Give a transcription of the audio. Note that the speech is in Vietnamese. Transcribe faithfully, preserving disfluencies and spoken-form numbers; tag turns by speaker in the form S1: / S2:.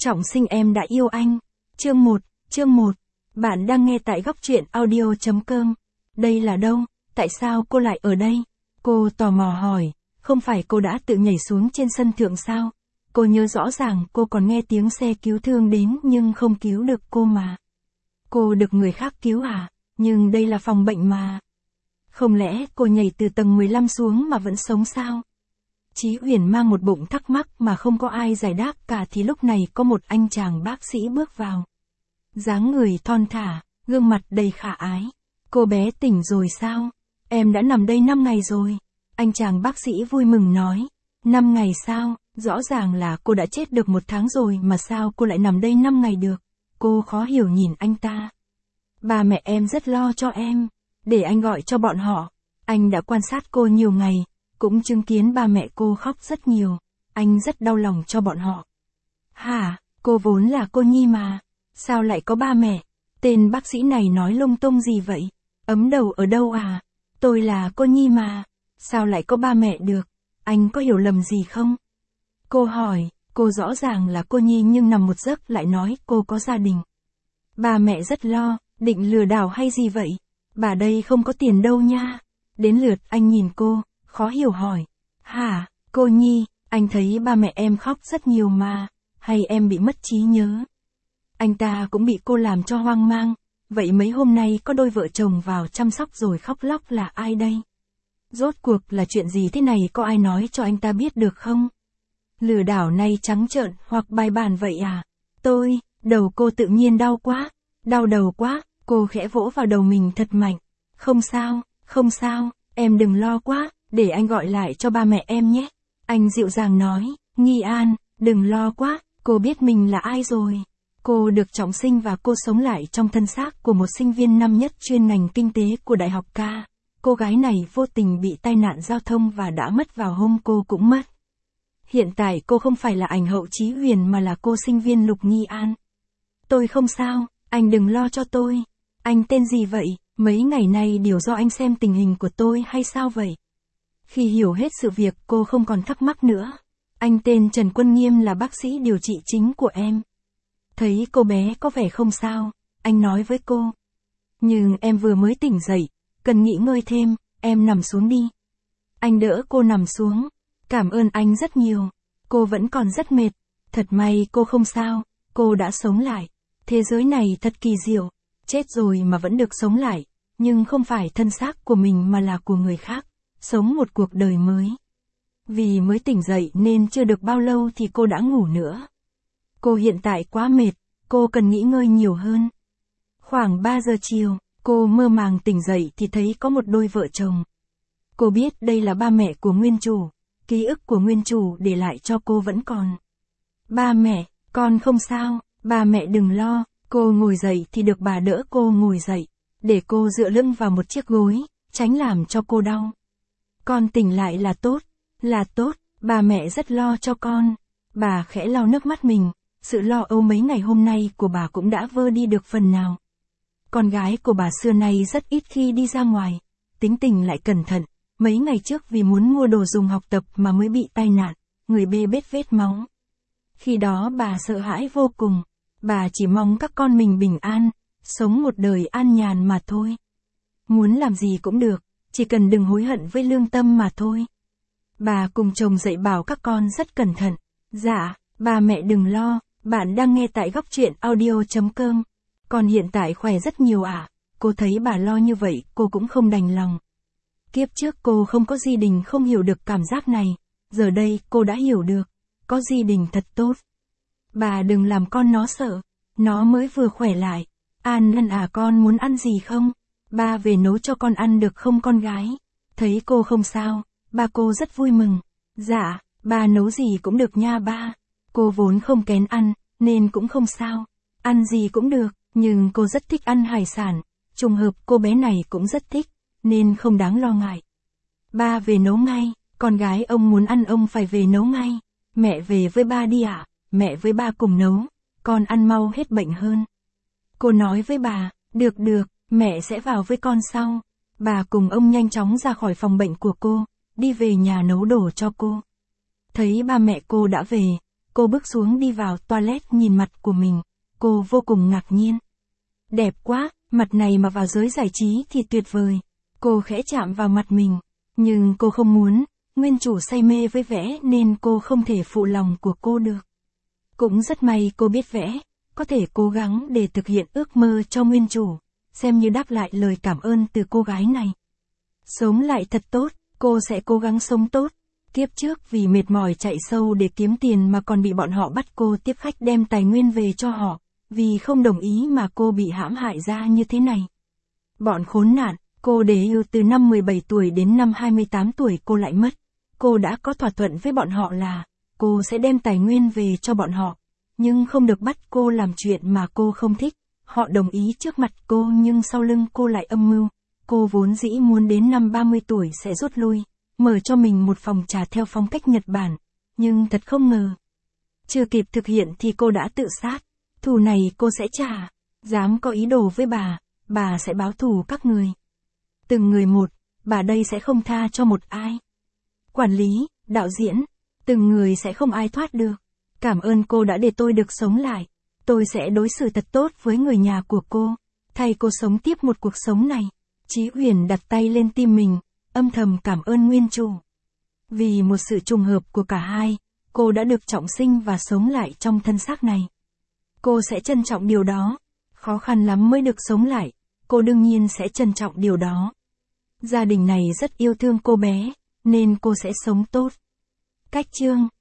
S1: Trọng sinh em đã yêu anh. Chương một, chương một. Bạn đang nghe tại góc truyện audio chấm com. Đây là đâu? Tại sao cô lại ở đây? Cô tò mò hỏi, không phải cô đã tự nhảy xuống trên sân thượng sao? Cô nhớ rõ ràng cô còn nghe tiếng xe cứu thương đến nhưng không cứu được cô mà. Cô được người khác cứu à? Nhưng đây là phòng bệnh mà. Không lẽ cô nhảy từ tầng mười lăm xuống mà vẫn sống sao? Chí Huyền mang một bụng thắc mắc mà không có ai giải đáp cả thì lúc này có một anh chàng bác sĩ bước vào. Dáng người thon thả, gương mặt đầy khả ái. Cô bé tỉnh rồi sao? Em đã nằm đây năm ngày rồi. Anh chàng bác sĩ vui mừng nói. năm ngày sao? Rõ ràng là cô đã chết được một tháng rồi mà sao cô lại nằm đây năm ngày được? Cô khó hiểu nhìn anh ta. Ba mẹ em rất lo cho em. Để anh gọi cho bọn họ. Anh đã quan sát cô nhiều ngày, cũng chứng kiến ba mẹ cô khóc rất nhiều. Anh rất đau lòng cho bọn họ. Hả? Cô vốn là cô nhi mà. Sao lại có ba mẹ? Tên bác sĩ này nói lung tung gì vậy? Ấm đầu ở đâu à? Tôi là cô nhi mà. Sao lại có ba mẹ được? Anh có hiểu lầm gì không? Cô hỏi, cô rõ ràng là cô nhi nhưng nằm một giấc lại nói cô có gia đình. Ba mẹ rất lo, định lừa đảo hay gì vậy? Bà đây không có tiền đâu nha. Đến lượt anh nhìn cô, khó hiểu hỏi. Hả, cô nhi, anh thấy ba mẹ em khóc rất nhiều mà. Hay em bị mất trí nhớ? Anh ta cũng bị cô làm cho hoang mang. Vậy mấy hôm nay có đôi vợ chồng vào chăm sóc rồi khóc lóc là ai đây? Rốt cuộc là chuyện gì thế này, có ai nói cho anh ta biết được không? Lừa đảo này trắng trợn hoặc bài bản vậy à? Tôi, đầu cô tự nhiên đau quá. Đau đầu quá, cô khẽ vỗ vào đầu mình thật mạnh. Không sao, không sao, em đừng lo quá, để anh gọi lại cho ba mẹ em nhé. Anh dịu dàng nói, Nghi An, đừng lo quá, cô biết mình là ai rồi. Cô được trọng sinh và cô sống lại trong thân xác của một sinh viên năm nhất chuyên ngành kinh tế của Đại học Ca. Cô gái này vô tình bị tai nạn giao thông và đã mất vào hôm cô cũng mất. Hiện tại cô không phải là ảnh hậu Chí Huyền mà là cô sinh viên Lục Nghi An. Tôi không sao, anh đừng lo cho tôi. Anh tên gì vậy? Mấy ngày nay đều do anh xem tình hình của tôi hay sao vậy? Khi hiểu hết sự việc cô không còn thắc mắc nữa. Anh tên Trần Quân Nghiêm là bác sĩ điều trị chính của em. Thấy cô bé có vẻ không sao, anh nói với cô. Nhưng em vừa mới tỉnh dậy, cần nghỉ ngơi thêm, em nằm xuống đi. Anh đỡ cô nằm xuống. Cảm ơn anh rất nhiều. Cô vẫn còn rất mệt. Thật may cô không sao, cô đã sống lại. Thế giới này thật kỳ diệu. Chết rồi mà vẫn được sống lại. Nhưng không phải thân xác của mình mà là của người khác. Sống một cuộc đời mới. Vì mới tỉnh dậy nên chưa được bao lâu thì cô đã ngủ nữa. Cô hiện tại quá mệt, cô cần nghỉ ngơi nhiều hơn. Khoảng ba giờ chiều, cô mơ màng tỉnh dậy thì thấy có một đôi vợ chồng. Cô biết đây là ba mẹ của nguyên chủ. Ký ức của nguyên chủ để lại cho cô vẫn còn. Ba mẹ, con không sao, ba mẹ đừng lo. Cô ngồi dậy thì được bà đỡ cô ngồi dậy, để cô dựa lưng vào một chiếc gối, tránh làm cho cô đau. Con tỉnh lại là tốt, là tốt, ba mẹ rất lo cho con. Bà khẽ lau nước mắt mình, sự lo âu mấy ngày hôm nay của bà cũng đã vơi đi được phần nào. Con gái của bà xưa nay rất ít khi đi ra ngoài, tính tình lại cẩn thận. Mấy ngày trước vì muốn mua đồ dùng học tập mà mới bị tai nạn, người bê bết vết máu. Khi đó bà sợ hãi vô cùng, bà chỉ mong các con mình bình an, sống một đời an nhàn mà thôi. Muốn làm gì cũng được, chỉ cần đừng hối hận với lương tâm mà thôi. Bà cùng chồng dạy bảo các con rất cẩn thận. Dạ, ba mẹ đừng lo, bạn đang nghe tại góc truyện audio chấm com. Con hiện tại khỏe rất nhiều ạ. À? Cô thấy bà lo như vậy, cô cũng không đành lòng. Kiếp trước cô không có gia đình không hiểu được cảm giác này, giờ đây cô đã hiểu được, có gia đình thật tốt. Bà đừng làm con nó sợ, nó mới vừa khỏe lại. An Lân à, con muốn ăn gì không? Ba về nấu cho con ăn được không con gái? Thấy cô không sao, ba cô rất vui mừng. Dạ, ba nấu gì cũng được nha ba. Cô vốn không kén ăn, nên cũng không sao. Ăn gì cũng được, nhưng cô rất thích ăn hải sản. Trùng hợp cô bé này cũng rất thích, nên không đáng lo ngại. Ba về nấu ngay, con gái ông muốn ăn ông phải về nấu ngay. Mẹ về với ba đi ạ, à? Mẹ với ba cùng nấu, con ăn mau hết bệnh hơn. Cô nói với bà, được được, mẹ sẽ vào với con sau. Bà cùng ông nhanh chóng ra khỏi phòng bệnh của cô, đi về nhà nấu đồ cho cô. Thấy ba mẹ cô đã về, Cô bước xuống đi vào toilet nhìn mặt của mình, cô vô cùng ngạc nhiên. Đẹp quá, mặt này mà vào giới giải trí thì tuyệt vời. Cô khẽ chạm vào mặt mình, nhưng cô không muốn, nguyên chủ say mê với vẽ nên cô không thể phụ lòng của cô được. Cũng rất may cô biết vẽ, có thể cố gắng để thực hiện ước mơ cho nguyên chủ, xem như đáp lại lời cảm ơn từ cô gái này. Sống lại thật tốt, cô sẽ cố gắng sống tốt. Kiếp trước vì mệt mỏi chạy sâu để kiếm tiền mà còn bị bọn họ bắt cô tiếp khách đem tài nguyên về cho họ, vì không đồng ý mà cô bị hãm hại ra như thế này. Bọn khốn nạn, cô để yêu từ năm mười bảy tuổi đến năm hai mươi tám tuổi cô lại mất. Cô đã có thỏa thuận với bọn họ là, cô sẽ đem tài nguyên về cho bọn họ, nhưng không được bắt cô làm chuyện mà cô không thích. Họ đồng ý trước mặt cô nhưng sau lưng cô lại âm mưu. Cô vốn dĩ muốn đến năm ba mươi tuổi sẽ rút lui, mở cho mình một phòng trà theo phong cách Nhật Bản, nhưng thật không ngờ. Chưa kịp thực hiện thì cô đã tự sát, thù này cô sẽ trả, dám có ý đồ với bà, bà sẽ báo thù các người. Từng người một, bà đây sẽ không tha cho một ai. Quản lý, đạo diễn, từng người sẽ không ai thoát được. Cảm ơn cô đã để tôi được sống lại, tôi sẽ đối xử thật tốt với người nhà của cô, thay cô sống tiếp một cuộc sống này. Chí Uyển đặt tay lên tim mình, âm thầm cảm ơn nguyên chủ. Vì một sự trùng hợp của cả hai, cô đã được trọng sinh và sống lại trong thân xác này. Cô sẽ trân trọng điều đó. Khó khăn lắm mới được sống lại, cô đương nhiên sẽ trân trọng điều đó. Gia đình này rất yêu thương cô bé, nên cô sẽ sống tốt. Cách chương